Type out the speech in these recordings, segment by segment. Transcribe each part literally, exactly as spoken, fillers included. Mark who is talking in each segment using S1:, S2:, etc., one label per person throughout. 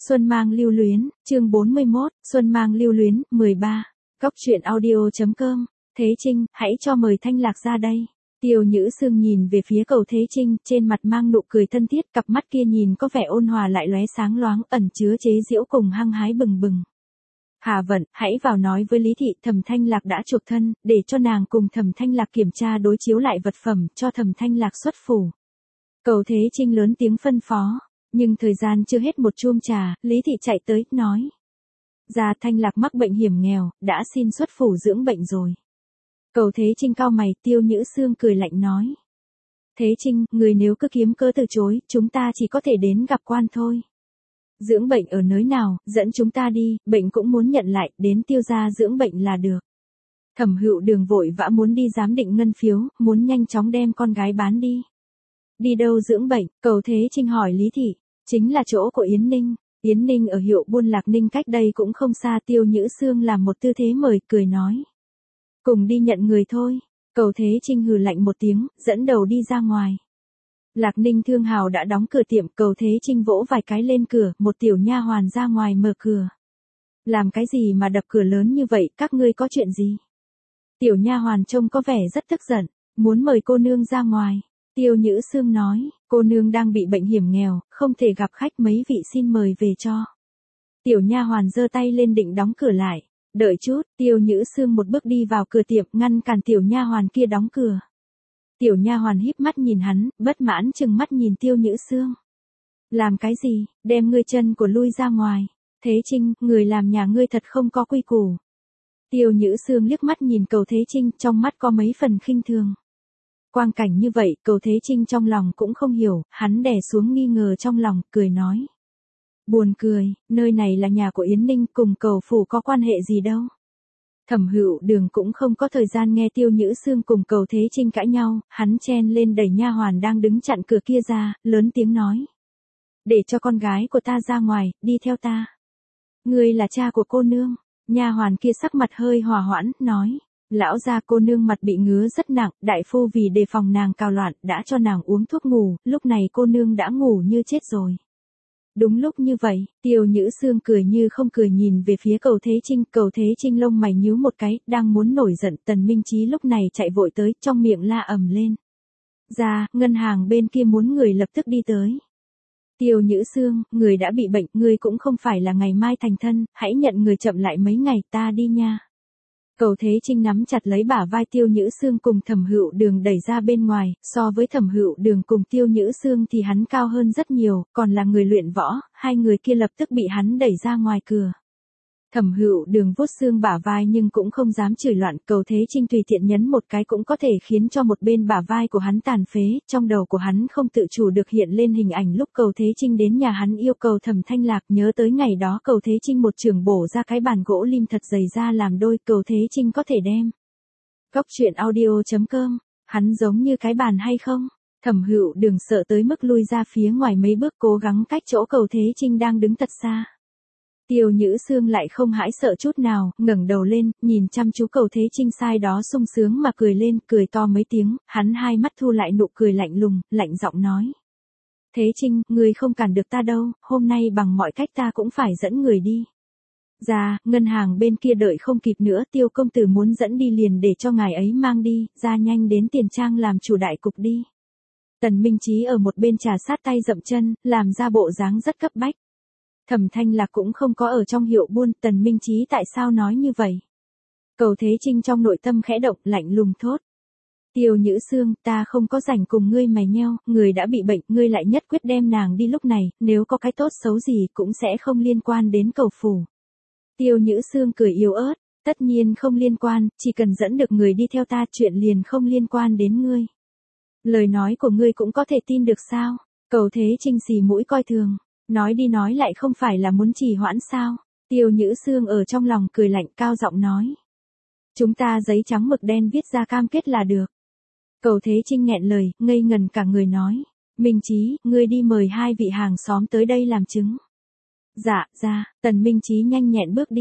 S1: Xuân mang lưu luyến, chương bốn mươi mốt, Xuân mang lưu luyến, mười ba. Góc truyện audio chấm com. Thế Trinh, hãy cho mời Thanh Lạc ra đây. Tiêu Nhữ Sương nhìn về phía Cầu Thế Trinh, trên mặt mang nụ cười thân thiết, cặp mắt kia nhìn có vẻ ôn hòa lại lóe sáng loáng, ẩn chứa chế giễu cùng hăng hái bừng bừng. Hà Vận, hãy vào nói với Lý Thị, Thẩm Thanh Lạc đã chuộc thân, để cho nàng cùng Thẩm Thanh Lạc kiểm tra đối chiếu lại vật phẩm, cho Thẩm Thanh Lạc xuất phủ. Cầu Thế Trinh lớn tiếng phân phó. Nhưng thời gian chưa hết một chuông trà, Lý Thị chạy tới, nói. Gia Thanh Lạc mắc bệnh hiểm nghèo, đã xin xuất phủ dưỡng bệnh rồi. Cầu Thế Trinh cau mày, Tiêu Nhữ Sương cười lạnh nói. Thế Trinh, người nếu cứ kiếm cớ từ chối, chúng ta chỉ có thể đến gặp quan thôi. Dưỡng bệnh ở nơi nào, dẫn chúng ta đi, bệnh cũng muốn nhận lại, đến Tiêu gia dưỡng bệnh là được. Thẩm Hựu Đường vội vã muốn đi giám định ngân phiếu, muốn nhanh chóng đem con gái bán đi. Đi đâu dưỡng bệnh? Cầu Thế Trinh hỏi Lý Thị. Chính là chỗ của Yến Ninh. Yến Ninh ở hiệu buôn Lạc Ninh cách đây cũng không xa. Tiêu Nhữ Sương làm một tư thế mời, cười nói. Cùng đi nhận người thôi. Cầu Thế Trinh hừ lạnh một tiếng, dẫn đầu đi ra ngoài. Lạc Ninh Thương Hào đã đóng cửa tiệm. Cầu Thế Trinh vỗ vài cái lên cửa, một tiểu nha hoàn ra ngoài mở cửa. Làm cái gì mà đập cửa lớn như vậy, các ngươi có chuyện gì? Tiểu nha hoàn trông có vẻ rất tức giận, muốn mời cô nương ra ngoài. Tiêu Nhữ Sương nói, cô nương đang bị bệnh hiểm nghèo, không thể gặp khách, mấy vị xin mời về cho. Tiểu nha hoàn giơ tay lên định đóng cửa lại. Đợi chút, Tiêu Nhữ Sương một bước đi vào cửa tiệm, ngăn cản tiểu nha hoàn kia đóng cửa. Tiểu nha hoàn híp mắt nhìn hắn, bất mãn trừng mắt nhìn Tiêu Nhữ Sương. Làm cái gì, đem ngươi chân của lui ra ngoài. Thế Trinh, người làm nhà ngươi thật không có quy củ. Tiêu Nhữ Sương liếc mắt nhìn Cầu Thế Trinh, trong mắt có mấy phần khinh thường. Quang cảnh như vậy, Cầu Thế Trinh trong lòng cũng không hiểu, hắn đè xuống nghi ngờ trong lòng, cười nói. Buồn cười, nơi này là nhà của Yến Ninh, cùng Cầu phủ có quan hệ gì đâu. Thẩm Hựu Đường cũng không có thời gian nghe Tiêu Nhữ Sương cùng Cầu Thế Trinh cãi nhau, hắn chen lên đẩy nha hoàn đang đứng chặn cửa kia ra, lớn tiếng nói. Để cho con gái của ta ra ngoài, đi theo ta. Ngươi là cha của cô nương. Nha hoàn kia sắc mặt hơi hòa hoãn, nói. Lão gia cô nương mặt bị ngứa rất nặng, đại phu vì đề phòng nàng cào loạn, đã cho nàng uống thuốc ngủ, lúc này cô nương đã ngủ như chết rồi. Đúng lúc như vậy, Tiêu Nhữ Sương cười như không cười nhìn về phía Cầu Thế Trinh, Cầu Thế Trinh lông mày nhíu một cái, đang muốn nổi giận, Tần Minh Chí lúc này chạy vội tới, trong miệng la ầm lên. Ra, ngân hàng bên kia muốn người lập tức đi tới. Tiêu Nhữ Sương, người đã bị bệnh, người cũng không phải là ngày mai thành thân, hãy nhận người chậm lại mấy ngày, ta đi nha. Cầu Thế Trinh nắm chặt lấy bả vai Tiêu Nhữ Sương cùng Thẩm Hựu Đường đẩy ra bên ngoài, so với Thẩm Hựu Đường cùng Tiêu Nhữ Sương thì hắn cao hơn rất nhiều, còn là người luyện võ, hai người kia lập tức bị hắn đẩy ra ngoài cửa. Thẩm Hựu Đường vuốt xương bả vai nhưng cũng không dám chửi loạn, Cầu Thế Trinh tùy tiện nhấn một cái cũng có thể khiến cho một bên bả vai của hắn tàn phế, trong đầu của hắn không tự chủ được hiện lên hình ảnh lúc Cầu Thế Trinh đến nhà hắn yêu cầu Thẩm Thanh Lạc, nhớ tới ngày đó Cầu Thế Trinh một chưởng bổ ra cái bàn gỗ lim thật dày ra làm đôi, Cầu Thế Trinh có thể đem. Góc truyện audio chấm com, hắn giống như cái bàn hay không? Thẩm Hựu Đường sợ tới mức lui ra phía ngoài mấy bước, cố gắng cách chỗ Cầu Thế Trinh đang đứng thật xa. Tiêu Nhữ Sương lại không hãi sợ chút nào, ngẩng đầu lên, nhìn chăm chú Cầu Thế Trinh sai đó sung sướng mà cười lên, cười to mấy tiếng, hắn hai mắt thu lại nụ cười lạnh lùng, lạnh giọng nói. Thế Trinh, người không cản được ta đâu, hôm nay bằng mọi cách ta cũng phải dẫn người đi. Ra, ngân hàng bên kia đợi không kịp nữa, Tiêu công tử muốn dẫn đi liền để cho ngài ấy mang đi, ra nhanh đến tiền trang làm chủ đại cục đi. Tần Minh Chí ở một bên trà sát tay dậm chân, làm ra bộ dáng rất cấp bách. Thẩm Thanh Lạc cũng không có ở trong hiệu buôn, Tần Minh Chí tại sao nói như vậy? Cầu Thế Trinh trong nội tâm khẽ động, lạnh lùng thốt. Tiêu Nhữ Sương, ta không có rảnh cùng ngươi mày nheo, người đã bị bệnh, ngươi lại nhất quyết đem nàng đi lúc này, nếu có cái tốt xấu gì cũng sẽ không liên quan đến Cầu phủ. Tiêu Nhữ Sương cười yếu ớt, tất nhiên không liên quan, chỉ cần dẫn được người đi theo ta, chuyện liền không liên quan đến ngươi. Lời nói của ngươi cũng có thể tin được sao? Cầu Thế Trinh xì mũi coi thường. Nói đi nói lại không phải là muốn trì hoãn sao? Tiêu Nhữ Sương ở trong lòng cười lạnh, cao giọng nói. Chúng ta giấy trắng mực đen viết ra cam kết là được. Cầu Thế Trinh nghẹn lời, ngây ngần cả người nói. Minh Chí, ngươi đi mời hai vị hàng xóm tới đây làm chứng. Dạ, ra, Tần Minh Chí nhanh nhẹn bước đi.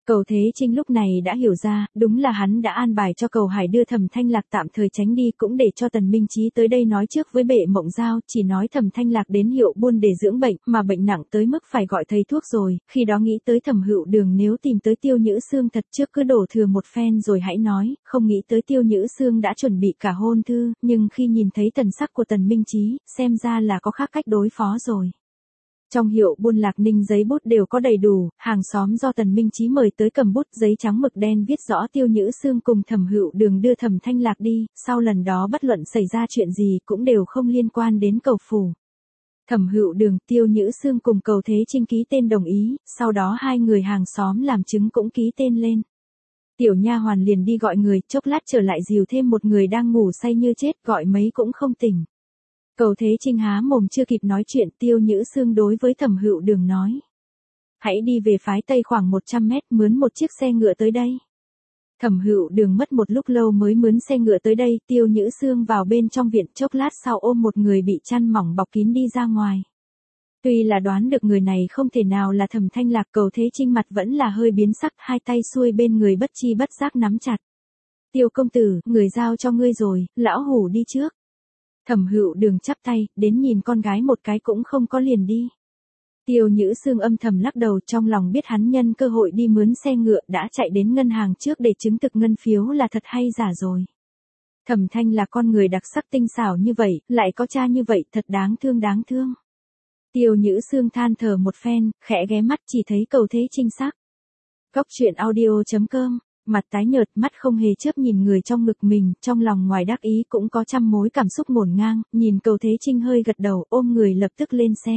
S1: Cầu Thế Trinh lúc này đã hiểu ra, đúng là hắn đã an bài cho Cầu Hải đưa Thẩm Thanh Lạc tạm thời tránh đi, cũng để cho Tần Minh Chí tới đây nói trước với Bệ Mộng Giao, chỉ nói Thẩm Thanh Lạc đến Hiệu Buôn để dưỡng bệnh, mà bệnh nặng tới mức phải gọi thầy thuốc rồi, khi đó nghĩ tới Thẩm Hựu Đường nếu tìm tới Tiêu Nhữ Xương thật trước cứ đổ thừa một phen rồi hãy nói, không nghĩ tới Tiêu Nhữ Xương đã chuẩn bị cả hôn thư, nhưng khi nhìn thấy tần sắc của Tần Minh Chí, xem ra là có khác cách đối phó rồi. Trong Hiệu Buôn Lạc Ninh giấy bút đều có đầy đủ, hàng xóm do Tần Minh Chí mời tới cầm bút giấy trắng mực đen viết rõ Tiêu Nhữ Xương cùng Thẩm Hựu Đường đưa Thẩm Thanh Lạc đi, sau lần đó bất luận xảy ra chuyện gì cũng đều không liên quan đến Cầu phủ. Thẩm Hựu Đường, Tiêu Nhữ Xương cùng Cầu Thế Trinh ký tên đồng ý, sau đó hai người hàng xóm làm chứng cũng ký tên lên. Tiểu nha hoàn liền đi gọi người, chốc lát trở lại dìu thêm một người đang ngủ say như chết, gọi mấy cũng không tỉnh. Cầu Thế Trinh há mồm chưa kịp nói chuyện, Tiêu Nhữ Xương đối với Thẩm Hựu Đường nói. Hãy đi về phái Tây khoảng một trăm mét, mướn một chiếc xe ngựa tới đây. Thẩm Hựu Đường mất một lúc lâu mới mướn xe ngựa tới đây, Tiêu Nhữ Xương vào bên trong viện, chốc lát sau ôm một người bị chăn mỏng bọc kín đi ra ngoài. Tuy là đoán được người này không thể nào là Thẩm Thanh Lạc, Cầu Thế Trinh mặt vẫn là hơi biến sắc, hai tay xuôi bên người bất chi bất giác nắm chặt. Tiêu công tử, người giao cho ngươi rồi, lão hủ đi trước. Thẩm Hựu Đường chắp tay, đến nhìn con gái một cái cũng không có liền đi. Tiêu Nhữ Xương âm thầm lắc đầu, trong lòng biết hắn nhân cơ hội đi mướn xe ngựa đã chạy đến ngân hàng trước để chứng thực ngân phiếu là thật hay giả rồi. Thẩm Thanh là con người đặc sắc tinh xảo như vậy, lại có cha như vậy, thật đáng thương đáng thương. Tiêu Nhữ Xương than thở một phen, khẽ ghé mắt chỉ thấy Cầu Thế Trinh sắc. Góc truyện audio chấm com, mặt tái nhợt, mắt không hề chớp nhìn người trong ngực mình, trong lòng ngoài đắc ý cũng có trăm mối cảm xúc ngổn ngang, nhìn Cầu Thế Trinh hơi gật đầu, ôm người lập tức lên xe.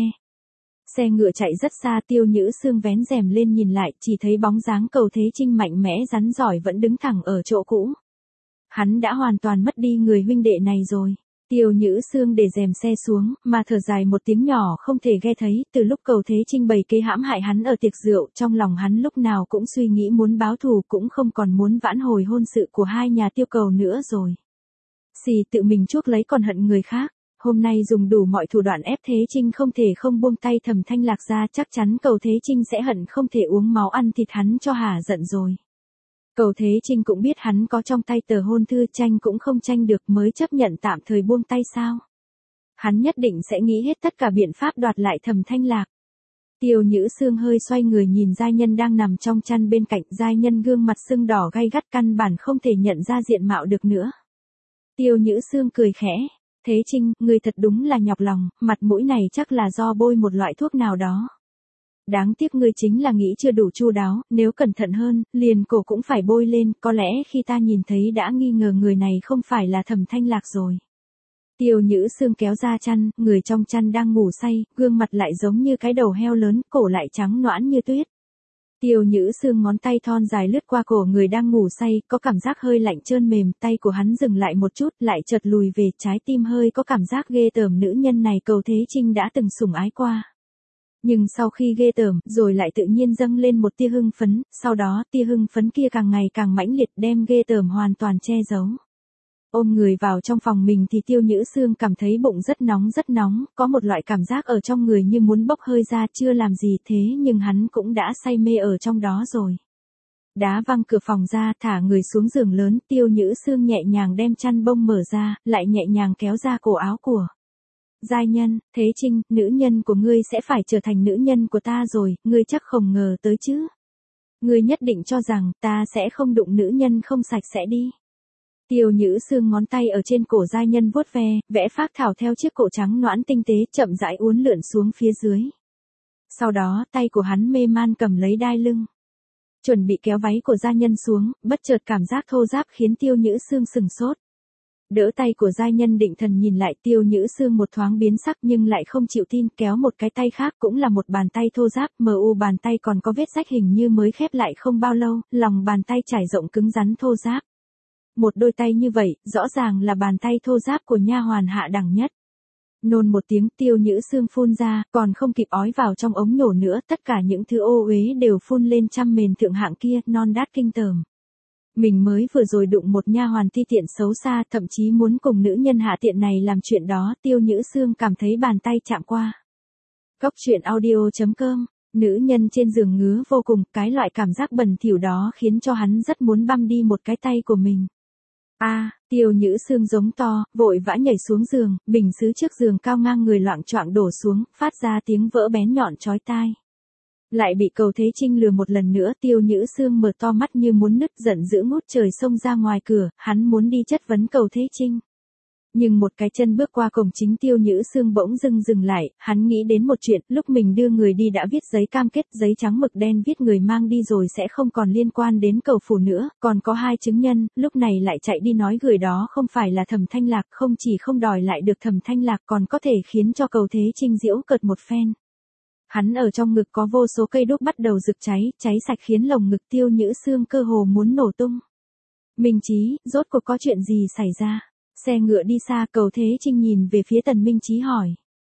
S1: Xe ngựa chạy rất xa, Tiêu Nhữ Xương vén rèm lên nhìn lại, chỉ thấy bóng dáng Cầu Thế Trinh mạnh mẽ rắn giỏi vẫn đứng thẳng ở chỗ cũ. Hắn đã hoàn toàn mất đi người huynh đệ này rồi. Tiêu Nhữ Xương để rèm xe xuống, mà thở dài một tiếng nhỏ không thể nghe thấy, từ lúc Cầu Thế Trinh bày kế hãm hại hắn ở tiệc rượu, trong lòng hắn lúc nào cũng suy nghĩ muốn báo thù, cũng không còn muốn vãn hồi hôn sự của hai nhà Tiêu Cầu nữa rồi. Xì tự mình chuốc lấy còn hận người khác, hôm nay dùng đủ mọi thủ đoạn ép Thế Trinh không thể không buông tay Thẩm Thanh Lạc ra, chắc chắn Cầu Thế Trinh sẽ hận không thể uống máu ăn thịt hắn cho hả giận rồi. Cầu Thế Trinh cũng biết hắn có trong tay tờ hôn thư, tranh cũng không tranh được mới chấp nhận tạm thời buông tay sao. Hắn nhất định sẽ nghĩ hết tất cả biện pháp đoạt lại Thẩm Thanh Lạc. Tiêu Nhữ Xương hơi xoay người nhìn giai nhân đang nằm trong chăn bên cạnh, giai nhân gương mặt sưng đỏ gay gắt căn bản không thể nhận ra diện mạo được nữa. Tiêu Nhữ Xương cười khẽ, Thế Trinh, ngươi thật đúng là nhọc lòng, mặt mũi này chắc là do bôi một loại thuốc nào đó. Đáng tiếc ngươi chính là nghĩ chưa đủ chu đáo, nếu cẩn thận hơn, liền cổ cũng phải bôi lên, có lẽ khi ta nhìn thấy đã nghi ngờ người này không phải là Thẩm Thanh Lạc rồi. Tiêu Nhữ Xương kéo ra chăn, người trong chăn đang ngủ say, gương mặt lại giống như cái đầu heo lớn, cổ lại trắng nõn như tuyết. Tiêu Nhữ Xương ngón tay thon dài lướt qua cổ người đang ngủ say, có cảm giác hơi lạnh trơn mềm, tay của hắn dừng lại một chút, lại chợt lùi về, trái tim hơi có cảm giác ghê tởm, nữ nhân này Cầu Thế Trinh đã từng sủng ái qua. Nhưng sau khi ghê tởm, rồi lại tự nhiên dâng lên một tia hưng phấn, sau đó tia hưng phấn kia càng ngày càng mãnh liệt, đem ghê tởm hoàn toàn che giấu. Ôm người vào trong phòng mình thì Tiêu Nhữ Xương cảm thấy bụng rất nóng rất nóng, có một loại cảm giác ở trong người như muốn bốc hơi ra, chưa làm gì thế nhưng hắn cũng đã say mê ở trong đó rồi. Đá văng cửa phòng ra, thả người xuống giường lớn, Tiêu Nhữ Xương nhẹ nhàng đem chăn bông mở ra, lại nhẹ nhàng kéo ra cổ áo của giai nhân. Thế Trinh, nữ nhân của ngươi sẽ phải trở thành nữ nhân của ta rồi, ngươi chắc không ngờ tới chứ. Ngươi nhất định cho rằng ta sẽ không đụng nữ nhân không sạch sẽ đi. Tiêu Nhữ Xương ngón tay ở trên cổ giai nhân vuốt ve, vẽ phác thảo theo chiếc cổ trắng nõn tinh tế, chậm rãi uốn lượn xuống phía dưới. Sau đó, tay của hắn mê man cầm lấy đai lưng, chuẩn bị kéo váy của giai nhân xuống, bất chợt cảm giác thô ráp khiến Tiêu Nhữ Xương sừng sốt. Đỡ tay của giai nhân định thần nhìn lại, Tiêu Nhữ Xương một thoáng biến sắc nhưng lại không chịu tin, kéo một cái tay khác cũng là một bàn tay thô ráp, mờ u bàn tay còn có vết rách hình như mới khép lại không bao lâu, lòng bàn tay trải rộng cứng rắn thô ráp. Một đôi tay như vậy, rõ ràng là bàn tay thô ráp của nha hoàn hạ đẳng nhất. Nôn một tiếng, Tiêu Nhữ Xương phun ra, còn không kịp ói vào trong ống nhổ nữa, tất cả những thứ ô uế đều phun lên trăm mền thượng hạng kia, non đát kinh tởm. Mình mới vừa rồi đụng một nha hoàn ti tiện xấu xa, thậm chí muốn cùng nữ nhân hạ tiện này làm chuyện đó, Tiêu Nhữ Xương cảm thấy bàn tay chạm qua. Góc truyện audio chấm com Nữ nhân trên giường ngứa vô cùng, cái loại cảm giác bẩn thỉu đó khiến cho hắn rất muốn băm đi một cái tay của mình. A, Tiêu Nhữ Sương giống to, vội vã nhảy xuống giường, bình sứ trước giường cao ngang người loạng choạng đổ xuống, phát ra tiếng vỡ bén nhọn chói tai. Lại bị Cầu Thế Trinh lừa một lần nữa, Tiêu Nhữ Sương mở to mắt như muốn nứt, giận dữ ngút trời xông ra ngoài cửa, hắn muốn đi chất vấn Cầu Thế Trinh. Nhưng một cái chân bước qua cổng chính, Tiêu Nhữ Sương bỗng dưng dừng lại, hắn nghĩ đến một chuyện, lúc mình đưa người đi đã viết giấy cam kết, giấy trắng mực đen viết người mang đi rồi sẽ không còn liên quan đến Cầu Phủ nữa, còn có hai chứng nhân, lúc này lại chạy đi nói người đó không phải là Thẩm Thanh Lạc, không chỉ không đòi lại được Thẩm Thanh Lạc còn có thể khiến cho Cầu Thế Trinh giễu cợt một phen. Hắn ở trong ngực có vô số cây đuốc bắt đầu rực cháy, cháy sạch khiến lồng ngực Tiêu Nhữ Sương cơ hồ muốn nổ tung. Minh Chí, rốt cuộc có chuyện gì xảy ra? Xe ngựa đi xa, Cầu Thế Trinh nhìn về phía Tần Minh Chí hỏi.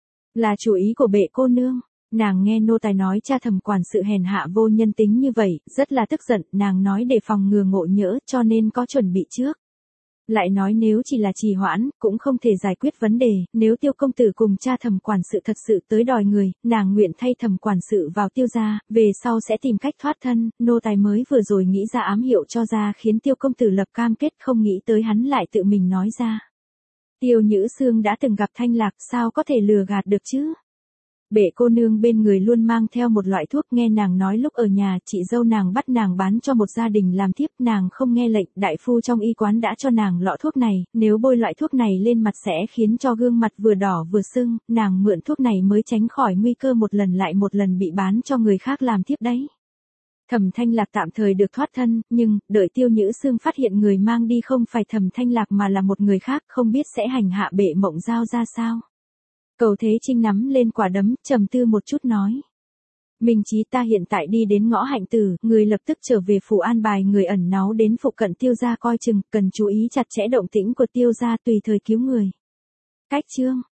S1: Là chủ ý của bệ cô nương. Nàng nghe nô tài nói cha Thẩm quản sự hèn hạ vô nhân tính như vậy, rất là tức giận, nàng nói để phòng ngừa ngộ nhỡ cho nên có chuẩn bị trước. Lại nói nếu chỉ là trì hoãn, cũng không thể giải quyết vấn đề, nếu Tiêu công tử cùng cha Thẩm quản sự thật sự tới đòi người, nàng nguyện thay Thẩm quản sự vào Tiêu gia, về sau sẽ tìm cách thoát thân, nô tài mới vừa rồi nghĩ ra ám hiệu cho ra khiến Tiêu công tử lập cam kết, không nghĩ tới hắn lại tự mình nói ra. Tiêu Nhữ Sương đã từng gặp Thanh Lạc, sao có thể lừa gạt được chứ? Bệ cô nương bên người luôn mang theo một loại thuốc, nghe nàng nói lúc ở nhà chị dâu nàng bắt nàng bán cho một gia đình làm thiếp, nàng không nghe lệnh, đại phu trong y quán đã cho nàng lọ thuốc này, nếu bôi loại thuốc này lên mặt sẽ khiến cho gương mặt vừa đỏ vừa sưng, nàng mượn thuốc này mới tránh khỏi nguy cơ một lần lại một lần bị bán cho người khác làm thiếp đấy. Thẩm Thanh Lạc tạm thời được thoát thân, nhưng, đợi Tiêu Nhữ Sương phát hiện người mang đi không phải Thẩm Thanh Lạc mà là một người khác, không biết sẽ hành hạ bệ Mộng Giao ra sao. Cầu Thế Trinh nắm lên quả đấm, trầm tư một chút nói. Minh Chí, ta hiện tại đi đến ngõ Hạnh Tử, người lập tức trở về phủ an bài người ẩn náu đến phụ cận Tiêu gia coi chừng, cần chú ý chặt chẽ động tĩnh của Tiêu gia tùy thời cứu người. Cách chương